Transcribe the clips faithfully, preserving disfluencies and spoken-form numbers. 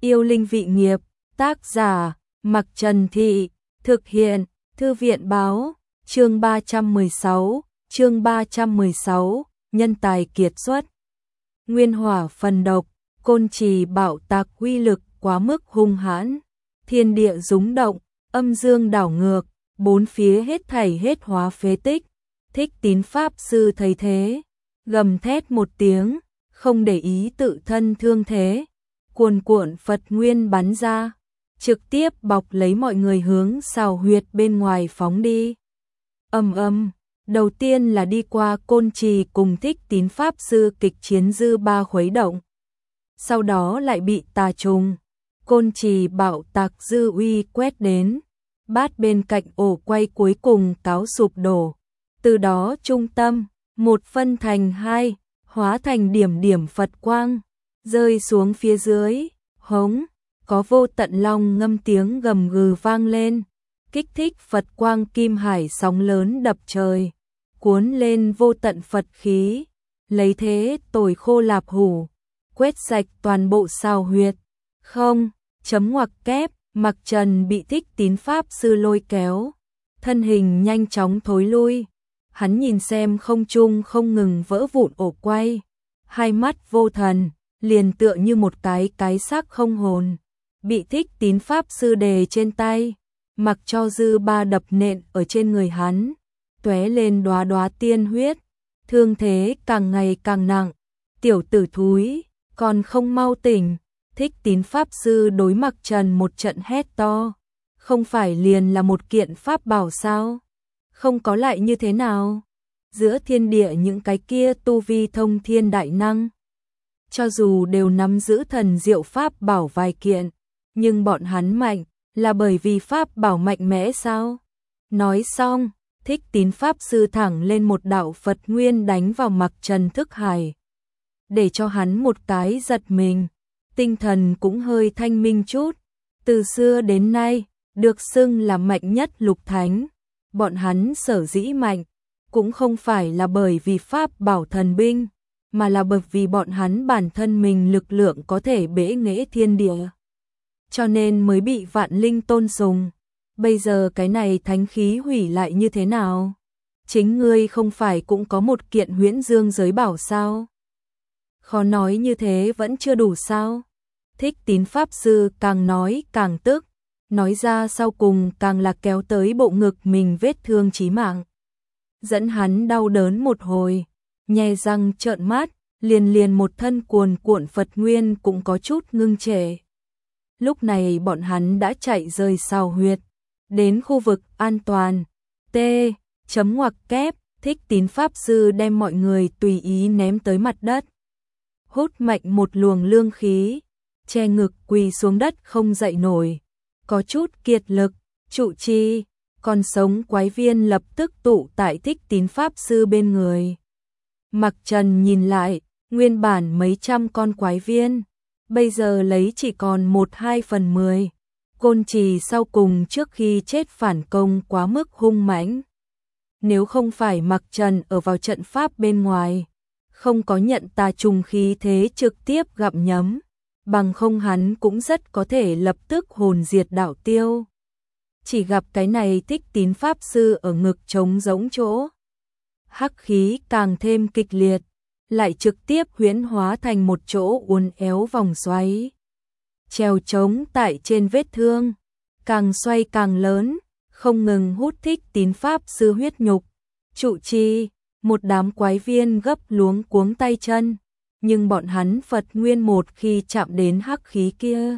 Yêu linh vị nghiệp, tác giả, Mặc Trần Thị, thực hiện, Thư viện báo, chương ba trăm mười sáu, chương ba trăm mười sáu, nhân tài kiệt xuất. Nguyên hỏa phần độc, côn trì bạo tạc uy lực quá mức hung hãn, thiên địa rúng động, âm dương đảo ngược, bốn phía hết thảy hết hóa phế tích. Thích Tín Pháp Sư thấy thế, gầm thét một tiếng, không để ý tự thân thương thế, cuồn cuộn Phật nguyên bắn ra, trực tiếp bọc lấy mọi người hướng xào huyệt bên ngoài phóng đi. Ầm ầm, đầu tiên là đi qua côn trì cùng Thích Tín Pháp Sư kịch chiến dư ba khuấy động. Sau đó lại bị tà trùng, côn trì bạo tạc dư uy quét đến, bát bên cạnh ổ quay cuối cùng cáo sụp đổ. Từ đó trung tâm, một phân thành hai, hóa thành điểm điểm Phật quang, rơi xuống phía dưới, hống, có vô tận long ngâm tiếng gầm gừ vang lên, kích thích Phật quang kim hải sóng lớn đập trời, cuốn lên vô tận Phật khí, lấy thế tồi khô lạp hủ, quét sạch toàn bộ xào huyệt. Không, chấm ngoặc kép, Mặc Trần bị Thích Tín Pháp Sư lôi kéo, thân hình nhanh chóng thối lui. Hắn nhìn xem không trung không ngừng vỡ vụn ổ quay, hai mắt vô thần, liền tựa như một cái cái xác không hồn, bị Thích Tín Pháp Sư đề trên tay, mặc cho dư ba đập nện ở trên người hắn, tóe lên đóa đóa tiên huyết, thương thế càng ngày càng nặng. Tiểu tử thúi, còn không mau tỉnh. Thích Tín Pháp Sư đối Mặc Trần một trận hét to, không phải liền là một kiện pháp bảo sao? Không có lại như thế nào? Giữa thiên địa những cái kia tu vi thông thiên đại năng, cho dù đều nắm giữ thần diệu pháp bảo vài kiện, nhưng bọn hắn mạnh là bởi vì pháp bảo mạnh mẽ sao? Nói xong, Thích Tín Pháp Sư thẳng lên một đạo Phật nguyên đánh vào Mặc Trần thức hải, để cho hắn một cái giật mình, tinh thần cũng hơi thanh minh chút. Từ xưa đến nay, được xưng là mạnh nhất lục thánh, bọn hắn sở dĩ mạnh, cũng không phải là bởi vì pháp bảo thần binh, mà là bởi vì bọn hắn bản thân mình lực lượng có thể bẽ nghễ thiên địa, cho nên mới bị vạn linh tôn sùng. Bây giờ cái này thánh khí hủy lại như thế nào? Chính ngươi không phải cũng có một kiện huyễn dương giới bảo sao? Khó nói như thế vẫn chưa đủ sao? Thích Tín Pháp Sư càng nói càng tức, nói ra sau cùng càng là kéo tới bộ ngực mình vết thương chí mạng, dẫn hắn đau đớn một hồi, nhe răng trợn mắt, liền liền một thân cuồn cuộn Phật nguyên cũng có chút ngưng trệ. Lúc này bọn hắn đã chạy rời xào huyệt, đến khu vực an toàn. T. Chấm ngoặc kép, Thích Tín Pháp Sư đem mọi người tùy ý ném tới mặt đất, hút mạnh một luồng lương khí, che ngực quỳ xuống đất không dậy nổi, có chút kiệt lực. Trụ trì, còn sống quái viên lập tức tụ tại Thích Tín Pháp Sư bên người. Mặc Trần nhìn lại, nguyên bản mấy trăm con quái viên, bây giờ lấy chỉ còn một hai phần mười. Côn trì sau cùng trước khi chết phản công quá mức hung mãnh. Nếu không phải Mặc Trần ở vào trận pháp bên ngoài, không có nhận tà trùng khí thế trực tiếp gặm nhấm, bằng không hắn cũng rất có thể lập tức hồn diệt đạo tiêu. Chỉ gặp cái này Thích Tín Pháp Sư ở ngực trống rỗng chỗ, hắc khí càng thêm kịch liệt, lại trực tiếp huyễn hóa thành một chỗ uốn éo vòng xoáy, treo trống tại trên vết thương, càng xoay càng lớn, không ngừng hút Thích Tín Pháp Sư huyết nhục. Trụ trì, một đám quái viên gấp luống cuống tay chân, nhưng bọn hắn Phật nguyên một khi chạm đến hắc khí kia,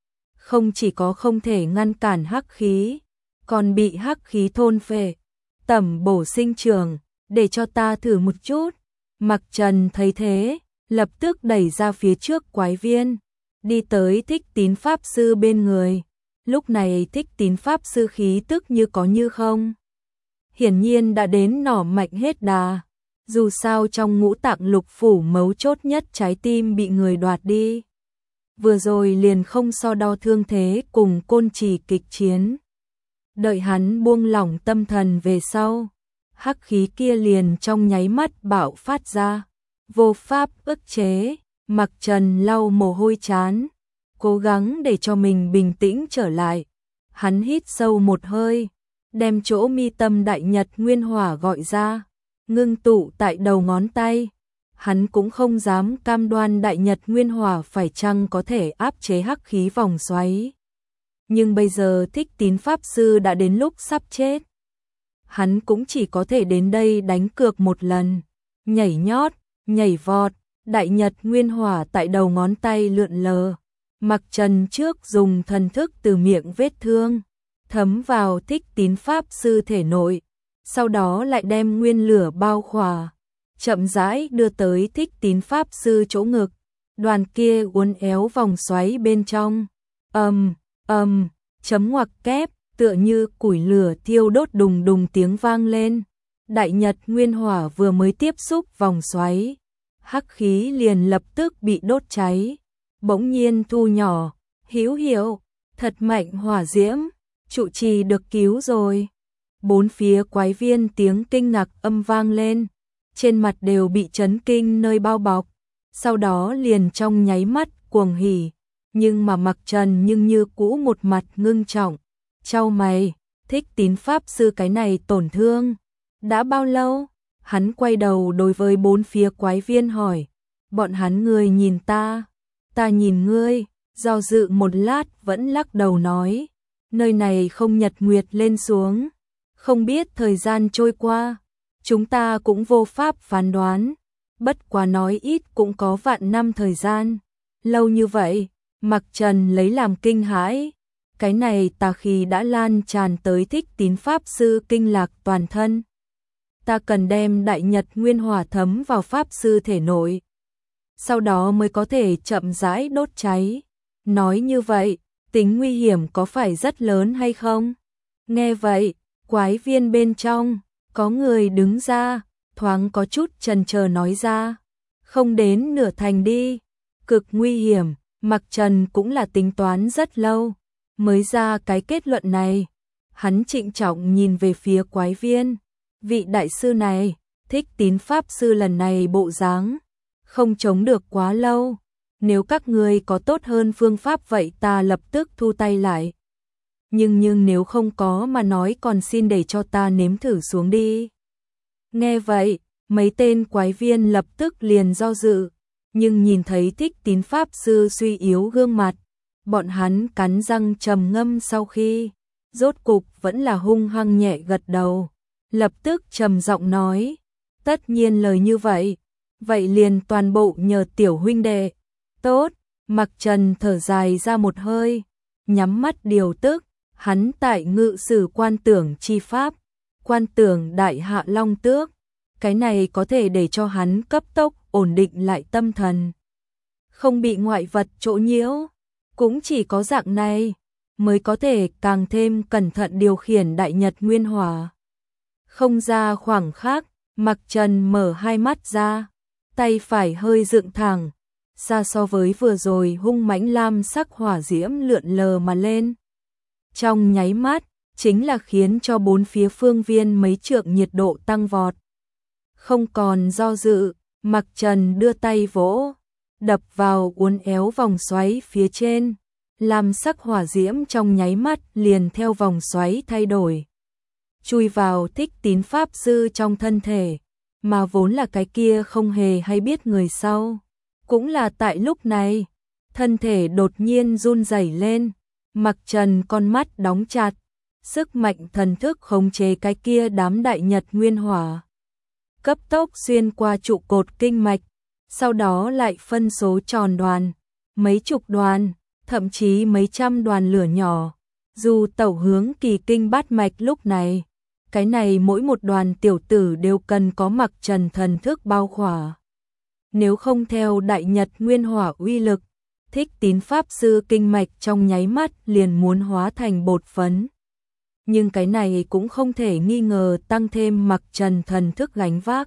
không chỉ có không thể ngăn cản hắc khí, còn bị hắc khí thôn phệ, tẩm bổ sinh trưởng. Để cho ta thử một chút. Mặc Trần thấy thế, lập tức đẩy ra phía trước quái viên, đi tới Thích Tín Pháp Sư bên người. Lúc này Thích Tín Pháp Sư khí tức như có như không, hiển nhiên đã đến nỏ mạnh hết đà. Dù sao trong ngũ tạng lục phủ mấu chốt nhất trái tim bị người đoạt đi, vừa rồi liền không so đo thương thế cùng côn trì kịch chiến. Đợi hắn buông lỏng tâm thần về sau, hắc khí kia liền trong nháy mắt bạo phát ra, vô pháp ức chế. Mặc Trần lau mồ hôi trán, cố gắng để cho mình bình tĩnh trở lại. Hắn hít sâu một hơi, đem chỗ mi tâm đại nhật nguyên hỏa gọi ra, ngưng tụ tại đầu ngón tay. Hắn cũng không dám cam đoan đại nhật nguyên hỏa phải chăng có thể áp chế hắc khí vòng xoáy. Nhưng bây giờ Thích Tín Pháp Sư đã đến lúc sắp chết. Hắn cũng chỉ có thể đến đây đánh cược một lần. Nhảy nhót, nhảy vọt, đại nhật nguyên hỏa tại đầu ngón tay lượn lờ. Mặc Trần trước dùng thần thức từ miệng vết thương, thấm vào Thích Tín Pháp Sư thể nội. Sau đó lại đem nguyên lửa bao khỏa, chậm rãi đưa tới Thích Tín Pháp Sư chỗ ngực. Đoàn kia uốn éo vòng xoáy bên trong. Ầm, ầm, chấm ngoặc kép, tựa như củi lửa thiêu đốt đùng đùng tiếng vang lên. Đại nhật nguyên hỏa vừa mới tiếp xúc vòng xoáy, hắc khí liền lập tức bị đốt cháy. Bỗng nhiên thu nhỏ, hữu hiệu, thật mạnh hỏa diễm, trụ trì được cứu rồi. Bốn phía quái viên tiếng kinh ngạc âm vang lên, trên mặt đều bị chấn kinh nơi bao bọc. Sau đó liền trong nháy mắt cuồng hỉ, nhưng mà Mặc Trần nhưng như cũ một mặt ngưng trọng. Chau mày, Thích Tín Pháp Sư cái này tổn thương đã bao lâu? Hắn quay đầu đối với bốn phía quái viên hỏi. Bọn hắn người nhìn ta, ta nhìn ngươi, do dự một lát vẫn lắc đầu nói. Nơi này không nhật nguyệt lên xuống, không biết thời gian trôi qua, chúng ta cũng vô pháp phán đoán. Bất quá nói ít cũng có vạn năm thời gian. Lâu như vậy, Mặc Trần lấy làm kinh hãi. Cái này tà khí đã lan tràn tới Thích Tín Pháp Sư kinh lạc toàn thân. Ta cần đem đại nhật nguyên hỏa thấm vào Pháp Sư thể nội, sau đó mới có thể chậm rãi đốt cháy. Nói như vậy, tính nguy hiểm có phải rất lớn hay không? Nghe vậy, quái viên bên trong, có người đứng ra, thoáng có chút chần chờ nói ra. Không đến nửa thành đi, cực nguy hiểm. Mặc Trần cũng là tính toán rất lâu mới ra cái kết luận này. Hắn trịnh trọng nhìn về phía quái viên. Vị đại sư này, Thích Tín Pháp Sư lần này bộ dáng không chống được quá lâu. Nếu các người có tốt hơn phương pháp vậy ta lập tức thu tay lại. Nhưng nhưng nếu không có mà nói còn xin để cho ta nếm thử xuống đi. Nghe vậy, mấy tên quái viên lập tức liền do dự. Nhưng nhìn thấy Thích Tín Pháp Sư suy yếu gương mặt, bọn hắn cắn răng trầm ngâm sau khi, rốt cục vẫn là hung hăng nhẹ gật đầu, lập tức trầm giọng nói, tất nhiên lời như vậy, vậy liền toàn bộ nhờ tiểu huynh đệ. Tốt, Mặc Trần thở dài ra một hơi, nhắm mắt điều tức, hắn tại ngự sử quan tưởng chi pháp, quan tưởng đại hạ long tước, cái này có thể để cho hắn cấp tốc ổn định lại tâm thần, không bị ngoại vật chỗ nhiễu. Cũng chỉ có dạng này mới có thể càng thêm cẩn thận điều khiển đại nhật nguyên hỏa. Không ra khoảng khắc, Mặc Trần mở hai mắt ra, tay phải hơi dựng thẳng, xa so với vừa rồi hung mãnh lam sắc hỏa diễm lượn lờ mà lên. Trong nháy mắt, chính là khiến cho bốn phía phương viên mấy trượng nhiệt độ tăng vọt. Không còn do dự, Mặc Trần đưa tay vỗ, đập vào uốn éo vòng xoáy phía trên. Lam sắc hỏa diễm trong nháy mắt liền theo vòng xoáy thay đổi, chui vào Thích Tín Pháp Sư trong thân thể, mà vốn là cái kia không hề hay biết người sau. Cũng là tại lúc này, thân thể đột nhiên run rẩy lên, Mặc Trần con mắt đóng chặt, sức mạnh thần thức khống chế cái kia đám đại nhật nguyên hỏa, cấp tốc xuyên qua trụ cột kinh mạch, sau đó lại phân số tròn đoàn, mấy chục đoàn, thậm chí mấy trăm đoàn lửa nhỏ. Dù tẩu hướng kỳ kinh bát mạch lúc này, cái này mỗi một đoàn tiểu tử đều cần có Mặc Trần thần thức bao khỏa. Nếu không theo đại nhật nguyên hỏa uy lực, Thích Tín Pháp Sư kinh mạch trong nháy mắt liền muốn hóa thành bột phấn. Nhưng cái này cũng không thể nghi ngờ tăng thêm Mặc Trần thần thức gánh vác.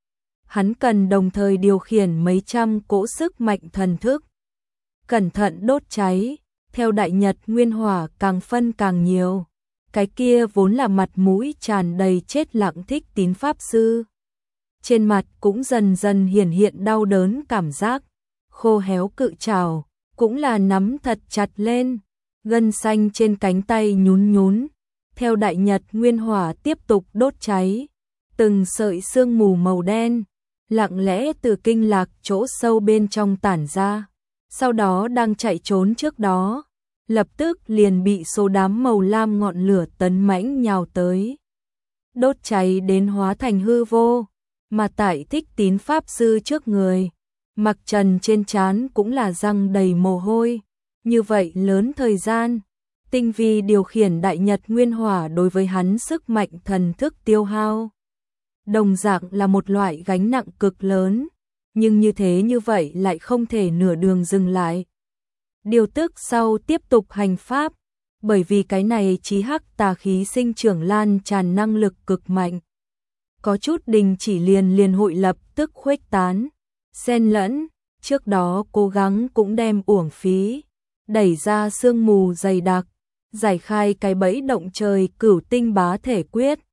Hắn cần đồng thời điều khiển mấy trăm cỗ sức mạnh thần thức, cẩn thận đốt cháy, theo đại nhật nguyên hỏa càng phân càng nhiều. Cái kia vốn là mặt mũi tràn đầy chết lặng Thích Tín Pháp Sư, trên mặt cũng dần dần hiển hiện đau đớn cảm giác, khô héo cự trảo, cũng là nắm thật chặt lên, gân xanh trên cánh tay nhún nhún, theo đại nhật nguyên hỏa tiếp tục đốt cháy, từng sợi sương mù màu đen, lặng lẽ từ kinh lạc chỗ sâu bên trong tản ra, sau đó đang chạy trốn trước đó, lập tức liền bị số đám màu lam ngọn lửa tấn mãnh nhào tới, đốt cháy đến hóa thành hư vô, mà tại Thích Tín pháp sư trước người, Mặc Trần trên trán cũng là răng đầy mồ hôi, như vậy lớn thời gian, tinh vi điều khiển đại nhật nguyên hỏa đối với hắn sức mạnh thần thức tiêu hao. Đồng dạng là một loại gánh nặng cực lớn, nhưng như thế như vậy lại không thể nửa đường dừng lại. Điều tức sau tiếp tục hành pháp, bởi vì cái này chí hắc tà khí sinh trưởng lan tràn năng lực cực mạnh. Có chút đình chỉ liền liền hội lập tức khuếch tán, xen lẫn, trước đó cố gắng cũng đem uổng phí, đẩy ra sương mù dày đặc, giải khai cái bẫy động trời cửu tinh bá thể quyết,